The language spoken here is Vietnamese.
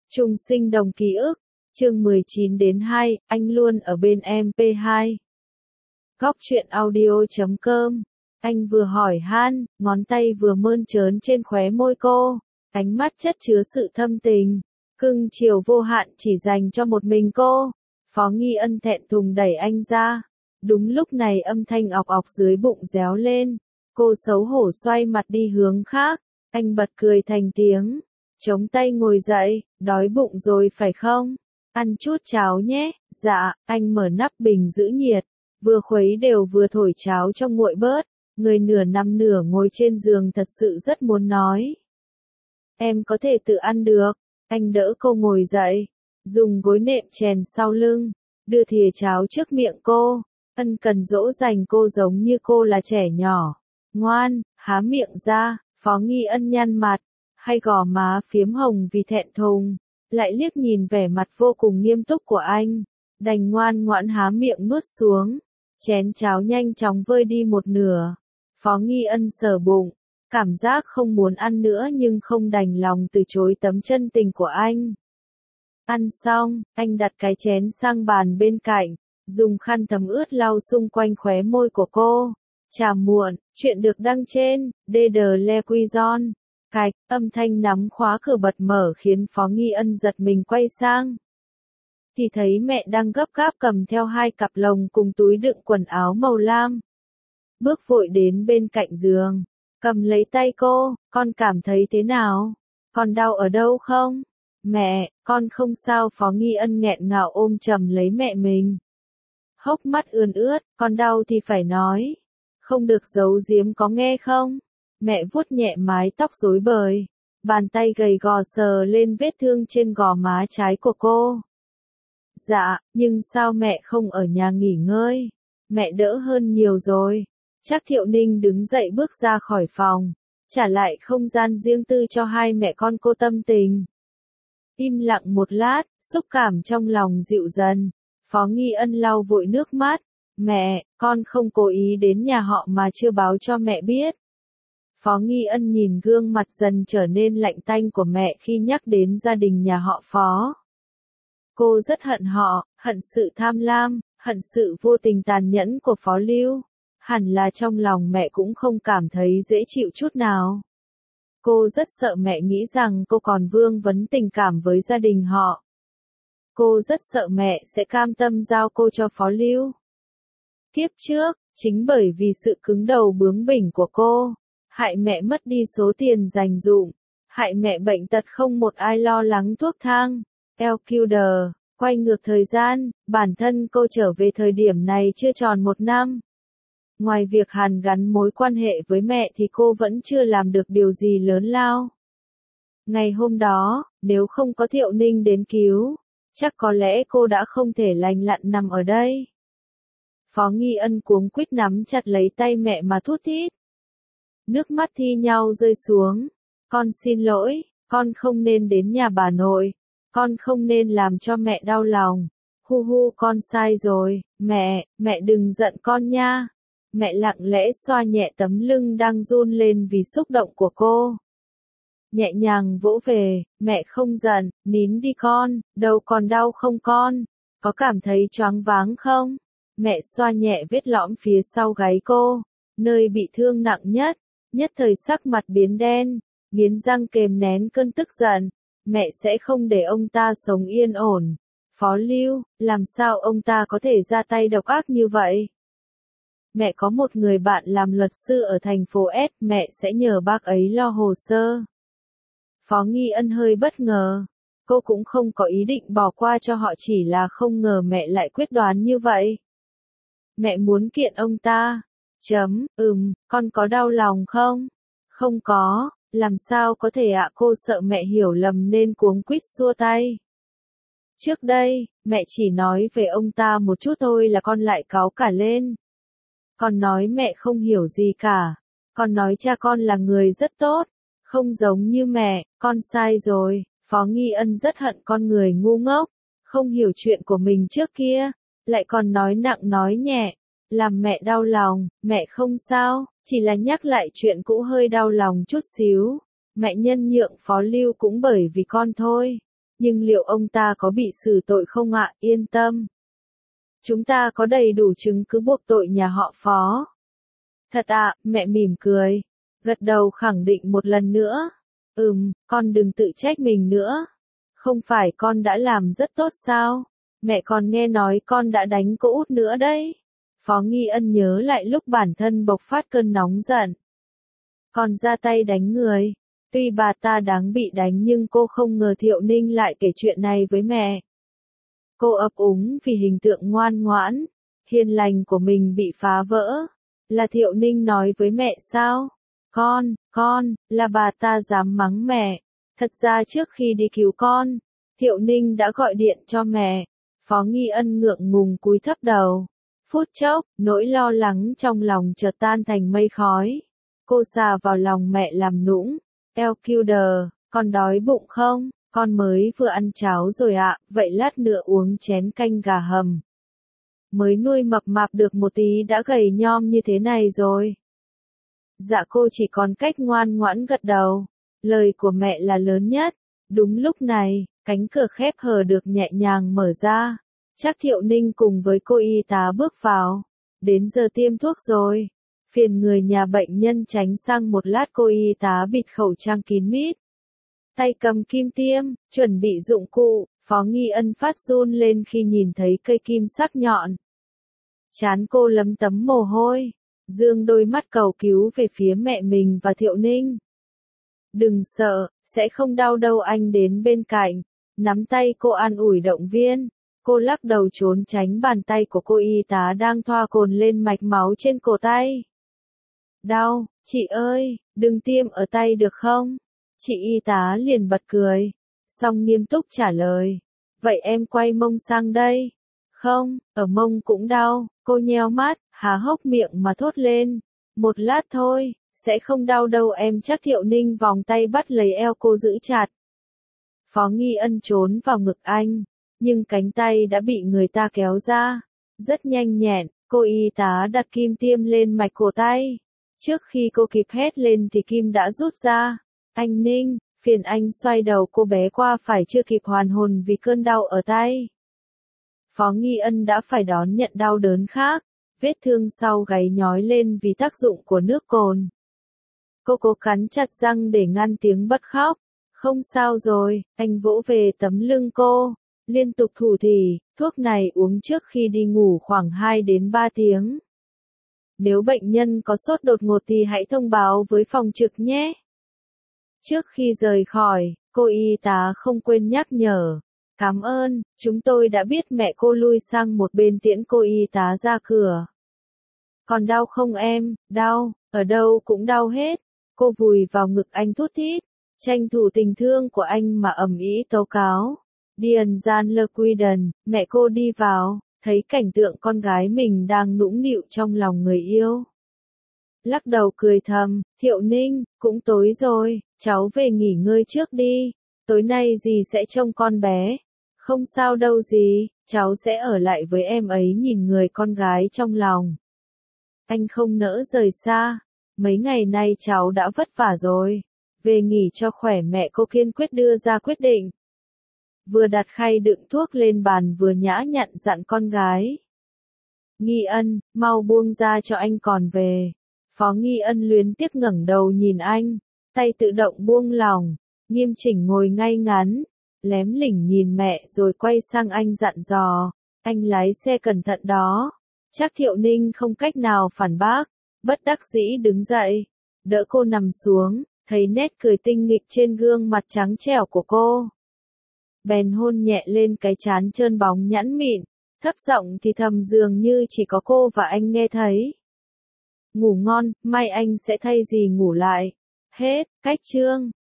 Chung sinh đồng ký ức, chương 19 đến 2, anh luôn ở bên MP2. Góc truyện audio.com. Anh vừa hỏi han, ngón tay vừa mơn trớn trên khóe môi cô, ánh mắt chất chứa sự thâm tình, cưng chiều vô hạn chỉ dành cho một mình cô. Phó Nghi Ân thẹn thùng đẩy anh ra. Đúng lúc này âm thanh ọc ọc dưới bụng réo lên, cô xấu hổ xoay mặt đi hướng khác, anh bật cười thành tiếng. Chống tay ngồi dậy, đói bụng rồi phải không? Ăn chút cháo nhé. Dạ, anh mở nắp bình giữ nhiệt, vừa khuấy đều vừa thổi cháo cho nguội bớt. Người nửa nằm nửa ngồi trên giường thật sự rất muốn nói. Em có thể tự ăn được. Anh đỡ cô ngồi dậy, dùng gối nệm chèn sau lưng, đưa thìa cháo trước miệng cô. Ân cần dỗ dành cô giống như cô là trẻ nhỏ. Ngoan, há miệng ra. Phó Nghi Ân nhăn mặt, hay gò má phiếm hồng vì thẹn thùng, lại liếc nhìn vẻ mặt vô cùng nghiêm túc của anh, đành ngoan ngoãn há miệng nuốt xuống. Chén cháo nhanh chóng vơi đi một nửa. Phó Nghi Ân sờ bụng, cảm giác không muốn ăn nữa nhưng không đành lòng từ chối tấm chân tình của anh. Ăn xong, anh đặt cái chén sang bàn bên cạnh, dùng khăn thấm ướt lau xung quanh khóe môi của cô. Chào muộn, chuyện được đăng trên DDLequizon. Cạch, âm thanh nắm khóa cửa bật mở khiến Phó Nghi Ân giật mình quay sang. Thì thấy mẹ đang gấp gáp cầm theo 2 cặp lồng cùng túi đựng quần áo màu lam. Bước vội đến bên cạnh giường, cầm lấy tay cô, con cảm thấy thế nào? Con đau ở đâu không? Mẹ, con không sao. Phó Nghi Ân nghẹn ngào ôm chầm lấy mẹ mình. Hốc mắt ươn ướt, con đau thì phải nói. Không được giấu giếm có nghe không? Mẹ vuốt nhẹ mái tóc rối bời, bàn tay gầy gò sờ lên vết thương trên gò má trái của cô. Dạ, nhưng sao mẹ không ở nhà nghỉ ngơi? Mẹ đỡ hơn nhiều rồi. Trác Thiệu Ninh đứng dậy bước ra khỏi phòng, trả lại không gian riêng tư cho hai mẹ con cô tâm tình. Im lặng một lát, xúc cảm trong lòng dịu dần. Phó Nghi Ân lau vội nước mắt. Mẹ, con không cố ý đến nhà họ mà chưa báo cho mẹ biết. Phó Nghi Ân nhìn gương mặt dần trở nên lạnh tanh của mẹ khi nhắc đến gia đình nhà họ Phó. Cô rất hận họ, hận sự tham lam, hận sự vô tình tàn nhẫn của Phó Lưu. Hẳn là trong lòng mẹ cũng không cảm thấy dễ chịu chút nào. Cô rất sợ mẹ nghĩ rằng cô còn vương vấn tình cảm với gia đình họ. Cô rất sợ mẹ sẽ cam tâm giao cô cho Phó Lưu. Kiếp trước, chính bởi vì sự cứng đầu bướng bỉnh của cô, hại mẹ mất đi số tiền dành dụm, hại mẹ bệnh tật không một ai lo lắng thuốc thang. LQD, quay ngược thời gian, bản thân cô trở về thời điểm này chưa tròn 1 năm. Ngoài việc hàn gắn mối quan hệ với mẹ thì cô vẫn chưa làm được điều gì lớn lao. Ngày hôm đó, nếu không có Thiệu Ninh đến cứu, chắc có lẽ cô đã không thể lành lặn nằm ở đây. Phó Nghi Ân cuống quýt nắm chặt lấy tay mẹ mà thút thít. Nước mắt thi nhau rơi xuống. Con xin lỗi, con không nên đến nhà bà nội. Con không nên làm cho mẹ đau lòng. Hu hu, con sai rồi. Mẹ đừng giận con nha. Mẹ lặng lẽ xoa nhẹ tấm lưng đang run lên vì xúc động của cô. Nhẹ nhàng vỗ về, mẹ không giận, nín đi con, đầu còn đau không con? Có cảm thấy choáng váng không? Mẹ xoa nhẹ vết lõm phía sau gáy cô, nơi bị thương nặng nhất. Nhất thời sắc mặt biến đen, nghiến răng kềm nén cơn tức giận. Mẹ sẽ không để ông ta sống yên ổn. Phó Lưu, làm sao ông ta có thể ra tay độc ác như vậy? Mẹ có một người bạn làm luật sư ở thành phố S, mẹ sẽ nhờ bác ấy lo hồ sơ. Phó Nghi Ân hơi bất ngờ. Cô cũng không có ý định bỏ qua cho họ, chỉ là không ngờ mẹ lại quyết đoán như vậy. Mẹ muốn kiện ông ta. Con có đau lòng không? Không có, làm sao có thể ạ? Cô sợ mẹ hiểu lầm nên cuống quýt xua tay. Trước đây, mẹ chỉ nói về ông ta một chút thôi là con lại cáu cả lên. Con nói mẹ không hiểu gì cả. Con nói cha con là người rất tốt, không giống như mẹ, con sai rồi. Phó Nghi Ân rất hận con người ngu ngốc, không hiểu chuyện của mình trước kia, lại còn nói nặng nói nhẹ, làm mẹ đau lòng. Mẹ không sao, chỉ là nhắc lại chuyện cũ hơi đau lòng chút xíu. Mẹ nhân nhượng Phó Lưu cũng bởi vì con thôi. Nhưng liệu ông ta có bị xử tội không ạ? Yên tâm. Chúng ta có đầy đủ chứng cứ buộc tội nhà họ Phó. Thật ạ, mẹ mỉm cười. Gật đầu khẳng định một lần nữa. Con đừng tự trách mình nữa. Không phải con đã làm rất tốt sao? Mẹ còn nghe nói con đã đánh cô út nữa đấy. Phó Nghi Ân nhớ lại lúc bản thân bộc phát cơn nóng giận. Còn ra tay đánh người. Tuy bà ta đáng bị đánh nhưng cô không ngờ Thiệu Ninh lại kể chuyện này với mẹ. Cô ấp úng vì hình tượng ngoan ngoãn, hiền lành của mình bị phá vỡ. Là Thiệu Ninh nói với mẹ sao? Con, là bà ta dám mắng mẹ. Thật ra trước khi đi cứu con, Thiệu Ninh đã gọi điện cho mẹ. Phó Nghi Ân ngượng ngùng cúi thấp đầu. Phút chốc, nỗi lo lắng trong lòng chợt tan thành mây khói. Cô xà vào lòng mẹ làm nũng. Elkilder, con đói bụng không? Con mới vừa ăn cháo rồi ạ, vậy lát nữa uống chén canh gà hầm. Mới nuôi mập mạp được một tí đã gầy nhom như thế này rồi. Dạ cô chỉ còn cách ngoan ngoãn gật đầu. Lời của mẹ là lớn nhất. Đúng lúc này, cánh cửa khép hờ được nhẹ nhàng mở ra. Chắc Thiệu Ninh cùng với cô y tá bước vào. Đến giờ tiêm thuốc rồi. Phiền người nhà bệnh nhân tránh sang một lát, cô y tá bịt khẩu trang kín mít. Tay cầm kim tiêm, chuẩn bị dụng cụ, Phó Nghi Ân phát run lên khi nhìn thấy cây kim sắc nhọn. Trán cô lấm tấm mồ hôi, dương đôi mắt cầu cứu về phía mẹ mình và Thiệu Ninh. Đừng sợ, sẽ không đau đâu, anh đến bên cạnh, nắm tay cô an ủi động viên. Cô lắc đầu trốn tránh bàn tay của cô y tá đang thoa cồn lên mạch máu trên cổ tay. Đau, chị ơi, đừng tiêm ở tay được không? Chị y tá liền bật cười, xong nghiêm túc trả lời. Vậy em quay mông sang đây. Không, ở mông cũng đau, cô nheo mắt, há hốc miệng mà thốt lên. Một lát thôi, sẽ không đau đâu em chắc. Thiệu Ninh vòng tay bắt lấy eo cô giữ chặt. Phó Nghi Ân trốn vào ngực anh, nhưng cánh tay đã bị người ta kéo ra. Rất nhanh nhẹn, cô y tá đặt kim tiêm lên mạch cổ tay. Trước khi cô kịp hét lên thì kim đã rút ra. Anh Ninh, phiền anh xoay đầu cô bé qua phải, chưa kịp hoàn hồn vì cơn đau ở tay. Phó Nghi Ân đã phải đón nhận đau đớn khác, vết thương sau gáy nhói lên vì tác dụng của nước cồn. Cô cố cắn chặt răng để ngăn tiếng bật khóc. Không sao rồi, anh vỗ về tấm lưng cô, liên tục thủ thỉ, thuốc này uống trước khi đi ngủ khoảng 2 đến 3 tiếng. Nếu bệnh nhân có sốt đột ngột thì hãy thông báo với phòng trực nhé. Trước khi rời khỏi, cô y tá không quên nhắc nhở. Cảm ơn, chúng tôi đã biết. Mẹ cô lui sang một bên tiễn cô y tá ra cửa. Còn đau không em? Đau, ở đâu cũng đau hết. Cô vùi vào ngực anh thút thít, tranh thủ tình thương của anh mà ầm ĩ tố cáo. Diane Lequiden, mẹ cô đi vào, thấy cảnh tượng con gái mình đang nũng nịu trong lòng người yêu. Lắc đầu cười thầm, Thiệu Ninh, cũng tối rồi, cháu về nghỉ ngơi trước đi, tối nay dì sẽ trông con bé. Không sao đâu dì, cháu sẽ ở lại với em ấy. Nhìn người con gái trong lòng. Anh không nỡ rời xa, mấy ngày nay cháu đã vất vả rồi, về nghỉ cho khỏe. Mẹ cô kiên quyết đưa ra quyết định. Vừa đặt khay đựng thuốc lên bàn vừa nhã nhặn dặn con gái. Nghi Ân, mau buông ra cho anh còn về. Phó Nghi Ân luyến tiếc ngẩng đầu nhìn anh, tay tự động buông lỏng, nghiêm chỉnh ngồi ngay ngắn, lém lỉnh nhìn mẹ rồi quay sang anh dặn dò, anh lái xe cẩn thận đó. Chắc Thiệu Ninh không cách nào phản bác, bất đắc dĩ đứng dậy, đỡ cô nằm xuống, thấy nét cười tinh nghịch trên gương mặt trắng trẻo của cô. Bèn hôn nhẹ lên cái trán trơn bóng nhẵn mịn, thấp giọng thì thầm dường như chỉ có cô và anh nghe thấy. Ngủ ngon, mai anh sẽ thay dì ngủ lại. Hết, cách chương.